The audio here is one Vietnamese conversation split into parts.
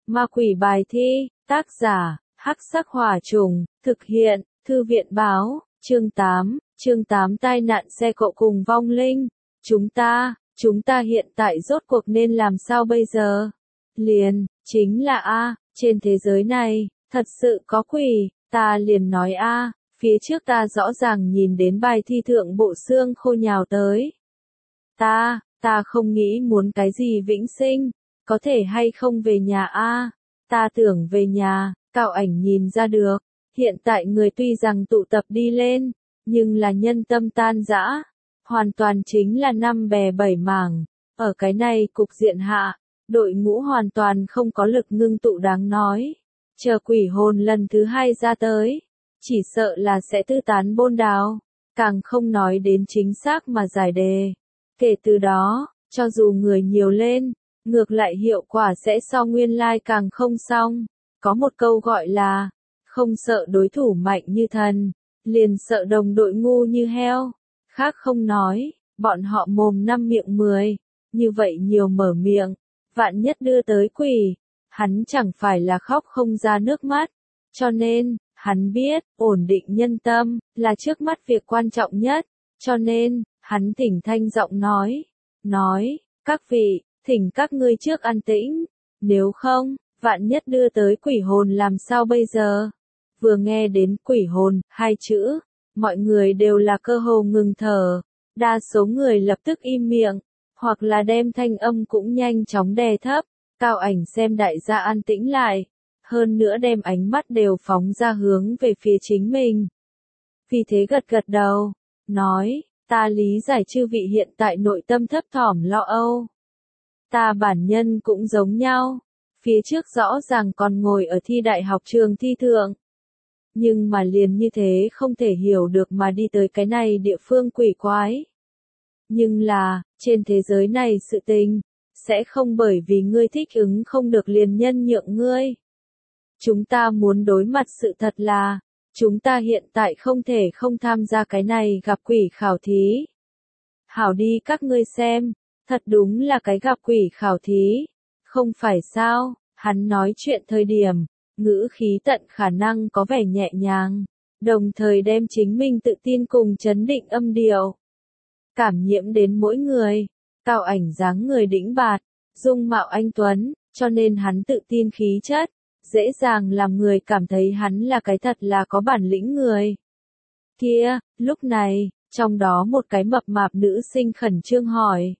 Ma quỷ bài thi, tác giả, Hắc Sắc Hỏa Trùng, thực hiện, Thư viện báo, chương 8 tai nạn xe cộ cùng vong linh. Chúng ta hiện tại rốt cuộc nên làm sao bây giờ? Chính là trên thế giới này, thật sự có quỷ, ta liền nói phía trước ta rõ ràng nhìn đến bài thi thượng bộ xương khô nhào tới. Ta không nghĩ muốn cái gì vĩnh sinh, có thể hay không về nhà ta tưởng về nhà, Cao Ảnh nhìn ra được, hiện tại người tuy rằng tụ tập đi lên, nhưng là nhân tâm tan rã, hoàn toàn chính là năm bè bảy mảng, ở cái này cục diện hạ, đội ngũ hoàn toàn không có lực ngưng tụ đáng nói, chờ quỷ hồn lần thứ 2 ra tới, chỉ sợ là sẽ tư tán bôn đào, càng không nói đến chính xác mà giải đề. Kể từ đó, cho dù người nhiều lên, ngược lại hiệu quả sẽ so nguyên lai càng không xong. Có một câu gọi là, không sợ đối thủ mạnh như thần, liền sợ đồng đội ngu như heo. Khác không nói, bọn họ mồm 5 miệng 10, như vậy nhiều mở miệng, vạn nhất đưa tới quỷ, hắn chẳng phải là khóc không ra nước mắt. Cho nên, hắn biết, ổn định nhân tâm, là trước mắt việc quan trọng nhất, cho nên, hắn thỉnh thanh giọng nói, các vị, thỉnh các ngươi trước an tĩnh, nếu không, vạn nhất đưa tới quỷ hồn làm sao bây giờ? Vừa nghe đến quỷ hồn, 2 chữ, mọi người đều là cơ hồ ngừng thở, đa số người lập tức im miệng, hoặc là đem thanh âm cũng nhanh chóng đè thấp, Cao Ảnh xem đại gia an tĩnh lại, hơn nữa đem ánh mắt đều phóng ra hướng về phía chính mình. Vì thế gật đầu, nói, ta lý giải chư vị hiện tại nội tâm thấp thỏm lo âu. Ta bản nhân cũng giống nhau, phía trước rõ ràng còn ngồi ở thi đại học trường thi thượng. Nhưng mà liền như thế không thể hiểu được mà đi tới cái này địa phương quỷ quái. Nhưng là, trên thế giới này sự tình, sẽ không bởi vì ngươi thích ứng không được liền nhân nhượng ngươi. Chúng ta muốn đối mặt sự thật là, chúng ta hiện tại không thể không tham gia cái này gặp quỷ khảo thí. Hảo đi các ngươi xem, thật đúng là cái gặp quỷ khảo thí. Không phải sao, hắn nói chuyện thời điểm, ngữ khí tận khả năng có vẻ nhẹ nhàng, đồng thời đem chính mình tự tin cùng chấn định âm điệu. Cảm nhiễm đến mỗi người, Cao Ảnh dáng người đĩnh bạt, dung mạo anh tuấn, cho nên hắn tự tin khí chất, dễ dàng làm người cảm thấy hắn là cái thật là có bản lĩnh người. Kia, lúc này, trong đó một cái mập mạp nữ sinh khẩn trương hỏi,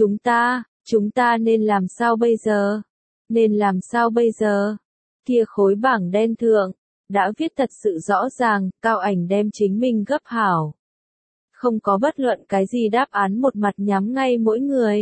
chúng ta nên làm sao bây giờ? Nên làm sao bây giờ? Kia khối bảng đen thượng, đã viết thật sự rõ ràng, Cao Ảnh đem chính mình gấp hảo. Không có bất luận cái gì đáp án một mặt nhắm ngay mỗi người.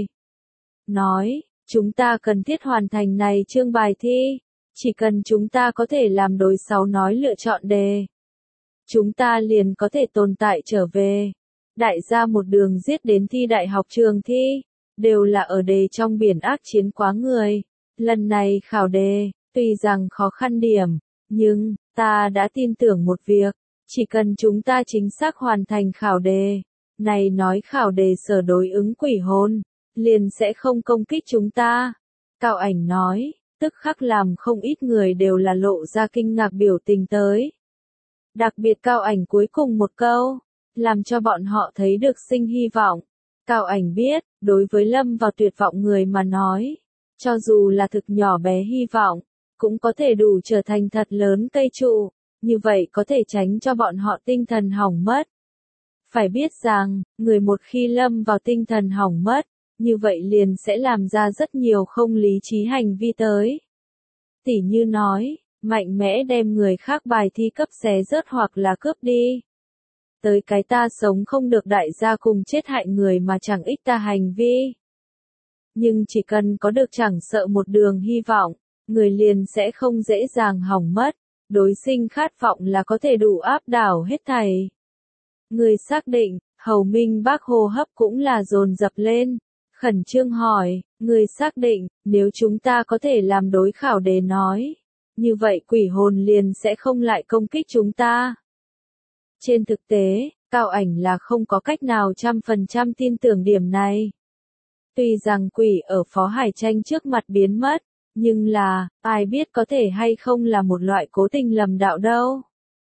Nói, chúng ta cần thiết hoàn thành này chương bài thi, chỉ cần chúng ta có thể làm đối 6 nói lựa chọn đề. Chúng ta liền có thể tồn tại trở về. Đại gia một đường giết đến thi đại học trường thi, đều là ở đề trong biển ác chiến quá người. Lần này khảo đề, tuy rằng khó khăn điểm, nhưng, ta đã tin tưởng một việc, chỉ cần chúng ta chính xác hoàn thành khảo đề, này nói khảo đề sở đối ứng quỷ hồn, liền sẽ không công kích chúng ta. Cao Ảnh nói, tức khắc làm không ít người đều là lộ ra kinh ngạc biểu tình tới. Đặc biệt Cao Ảnh cuối cùng một câu, làm cho bọn họ thấy được sinh hy vọng. Cao Ảnh biết, đối với lâm vào tuyệt vọng người mà nói, cho dù là thực nhỏ bé hy vọng, cũng có thể đủ trở thành thật lớn cây trụ, như vậy có thể tránh cho bọn họ tinh thần hỏng mất. Phải biết rằng, người một khi lâm vào tinh thần hỏng mất, như vậy liền sẽ làm ra rất nhiều không lý trí hành vi tới. Tỉ như nói, mạnh mẽ đem người khác bài thi cấp xé rớt hoặc là cướp đi. Tới cái ta sống không được đại gia cùng chết hại người mà chẳng ích ta hành vi. Nhưng chỉ cần có được chẳng sợ một đường hy vọng, người liền sẽ không dễ dàng hỏng mất, đối sinh khát vọng là có thể đủ áp đảo hết thảy. Người xác định, Hầu Minh Bác hô hấp cũng là dồn dập lên, khẩn trương hỏi, người xác định, nếu chúng ta có thể làm đối khảo đề nói, như vậy quỷ hồn liền sẽ không lại công kích chúng ta. Trên thực tế, Cao Ảnh là không có cách nào 100% tin tưởng điểm này. Tuy rằng quỷ ở Phó Hải Tranh trước mặt biến mất, Nhưng là, ai biết có thể hay không là một loại cố tình lầm đạo đâu.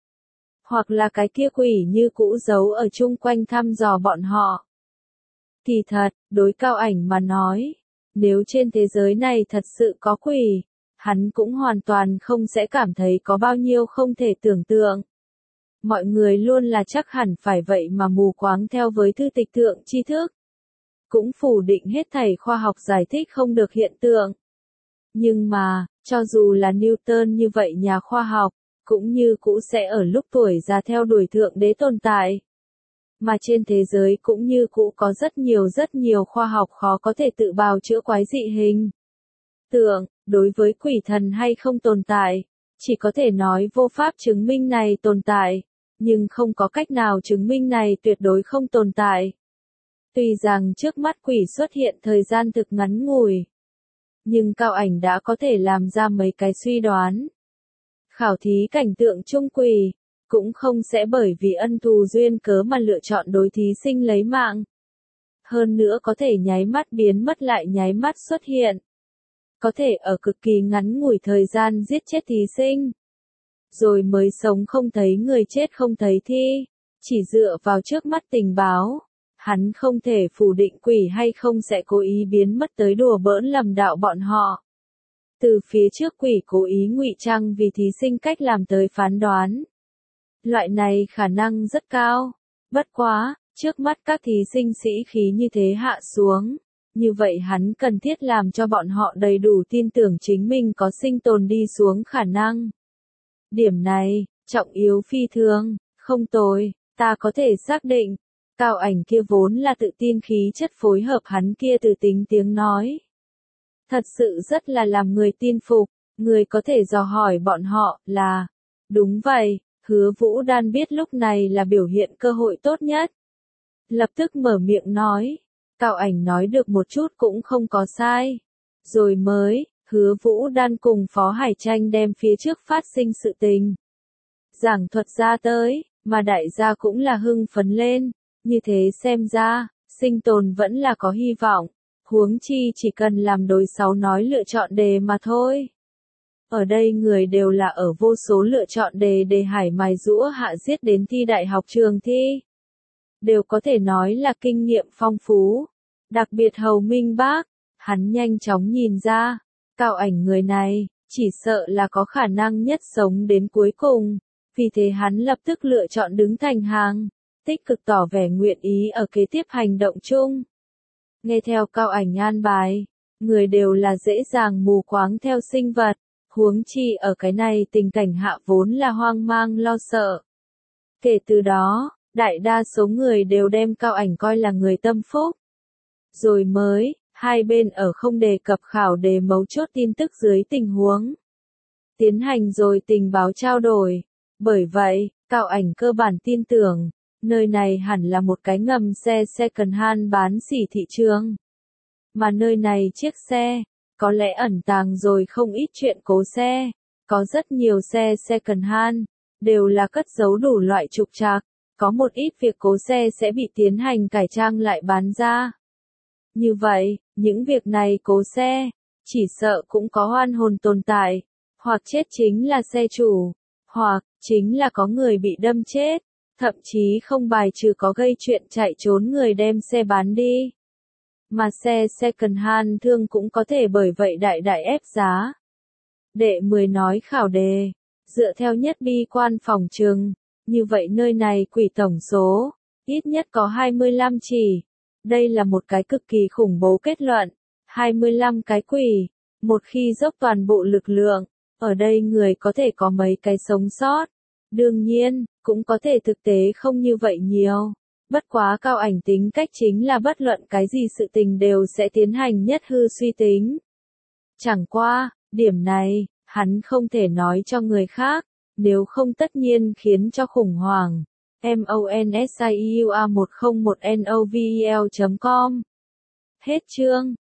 Hoặc là cái kia quỷ như cũ giấu ở chung quanh thăm dò bọn họ. Thì thật, đối Cao Ảnh mà nói, nếu trên thế giới này thật sự có quỷ, hắn cũng hoàn toàn không sẽ cảm thấy có bao nhiêu không thể tưởng tượng. Mọi người luôn là chắc hẳn phải vậy mà mù quáng theo với thư tịch thượng tri thức. Cũng phủ định hết thảy khoa học giải thích không được hiện tượng. Nhưng mà, cho dù là Newton như vậy nhà khoa học, cũng như cũ sẽ ở lúc tuổi già theo đuổi thượng đế tồn tại. Mà trên thế giới cũng như cũ có rất nhiều khoa học khó có thể tự bào chữa quái dị hình. Tượng, đối với quỷ thần hay không tồn tại, chỉ có thể nói vô pháp chứng minh này tồn tại, nhưng không có cách nào chứng minh này tuyệt đối không tồn tại. Tuy rằng trước mắt quỷ xuất hiện thời gian thực ngắn ngủi, nhưng Cao Ảnh đã có thể làm ra mấy cái suy đoán. Khảo thí cảnh tượng chung quỷ, cũng không sẽ bởi vì ân thù duyên cớ mà lựa chọn đối thí sinh lấy mạng. Hơn nữa có thể nháy mắt biến mất lại nháy mắt xuất hiện. Có thể ở cực kỳ ngắn ngủi thời gian giết chết thí sinh. Rồi mới sống không thấy người chết không thấy thi. Chỉ dựa vào trước mắt tình báo. Hắn không thể phủ định quỷ hay không sẽ cố ý biến mất tới đùa bỡn lầm đạo bọn họ. Từ phía trước quỷ cố ý ngụy trang vì thí sinh cách làm tới phán đoán. Loại này khả năng rất cao. Bất quá, trước mắt các thí sinh sĩ khí như thế hạ xuống. Như vậy hắn cần thiết làm cho bọn họ đầy đủ tin tưởng chính mình có sinh tồn đi xuống khả năng. Điểm này, trọng yếu phi thường, không tồi, ta có thể xác định. Cao Ảnh kia vốn là tự tin khí chất phối hợp hắn kia từ tính tiếng nói. Thật sự rất là làm người tin phục, người có thể dò hỏi bọn họ là, đúng vậy, Hứa Vũ Đan biết lúc này là biểu hiện cơ hội tốt nhất. Lập tức mở miệng nói, Cao Ảnh nói được một chút cũng không có sai. Rồi mới, Hứa Vũ Đan cùng Phó Hải Tranh đem phía trước phát sinh sự tình. Giảng thuật ra tới, mà đại gia cũng là hưng phấn lên, như thế xem ra, sinh tồn vẫn là có hy vọng. Huống chi chỉ cần làm đối 6 nói lựa chọn đề mà thôi. Ở đây người đều là ở vô số lựa chọn đề hải mài giũa hạ giết đến thi đại học trường thi. Đều có thể nói là kinh nghiệm phong phú. Đặc biệt Hầu Minh Bác, hắn nhanh chóng nhìn ra, Cao Ảnh người này, chỉ sợ là có khả năng nhất sống đến cuối cùng. Vì thế hắn lập tức lựa chọn đứng thành hàng, tích cực tỏ vẻ nguyện ý ở kế tiếp hành động chung. Nghe theo Cao Ảnh an bài, người đều là dễ dàng mù quáng theo sinh vật, huống chi ở cái này tình cảnh hạ vốn là hoang mang lo sợ. Kể từ đó, đại đa số người đều đem Cao Ảnh coi là người tâm phúc. Rồi mới, hai bên ở không đề cập khảo đề mấu chốt tin tức dưới tình huống. Tiến hành rồi tình báo trao đổi. Bởi vậy, Cao Ảnh cơ bản tin tưởng, nơi này hẳn là một cái ngầm xe second-hand bán sỉ thị trường. Mà nơi này chiếc xe, có lẽ ẩn tàng rồi không ít chuyện cố xe, có rất nhiều xe second-hand, đều là cất giấu đủ loại trục trặc, có một ít việc cố xe sẽ bị tiến hành cải trang lại bán ra. Như vậy, những việc này cố xe, chỉ sợ cũng có oan hồn tồn tại, hoặc chết chính là xe chủ, hoặc chính là có người bị đâm chết, thậm chí không bài trừ có gây chuyện chạy trốn người đem xe bán đi. Mà xe second hand thương cũng có thể bởi vậy đại đại ép giá. Đệ 10 nói khảo đề, dựa theo nhất bi quan phòng trừng, như vậy nơi này quỷ tổng số, ít nhất có 25 chỉ. Đây là một cái cực kỳ khủng bố kết luận, 25 cái quỷ, một khi dốc toàn bộ lực lượng, ở đây người có thể có mấy cái sống sót. Đương nhiên, cũng có thể thực tế không như vậy nhiều. Bất quá Cao Ảnh tính cách chính là bất luận cái gì sự tình đều sẽ tiến hành nhất hư suy tính. Chẳng qua, điểm này, hắn không thể nói cho người khác, nếu không tất nhiên khiến cho khủng hoảng. MONSIUA101NOVEL.com Hết chương.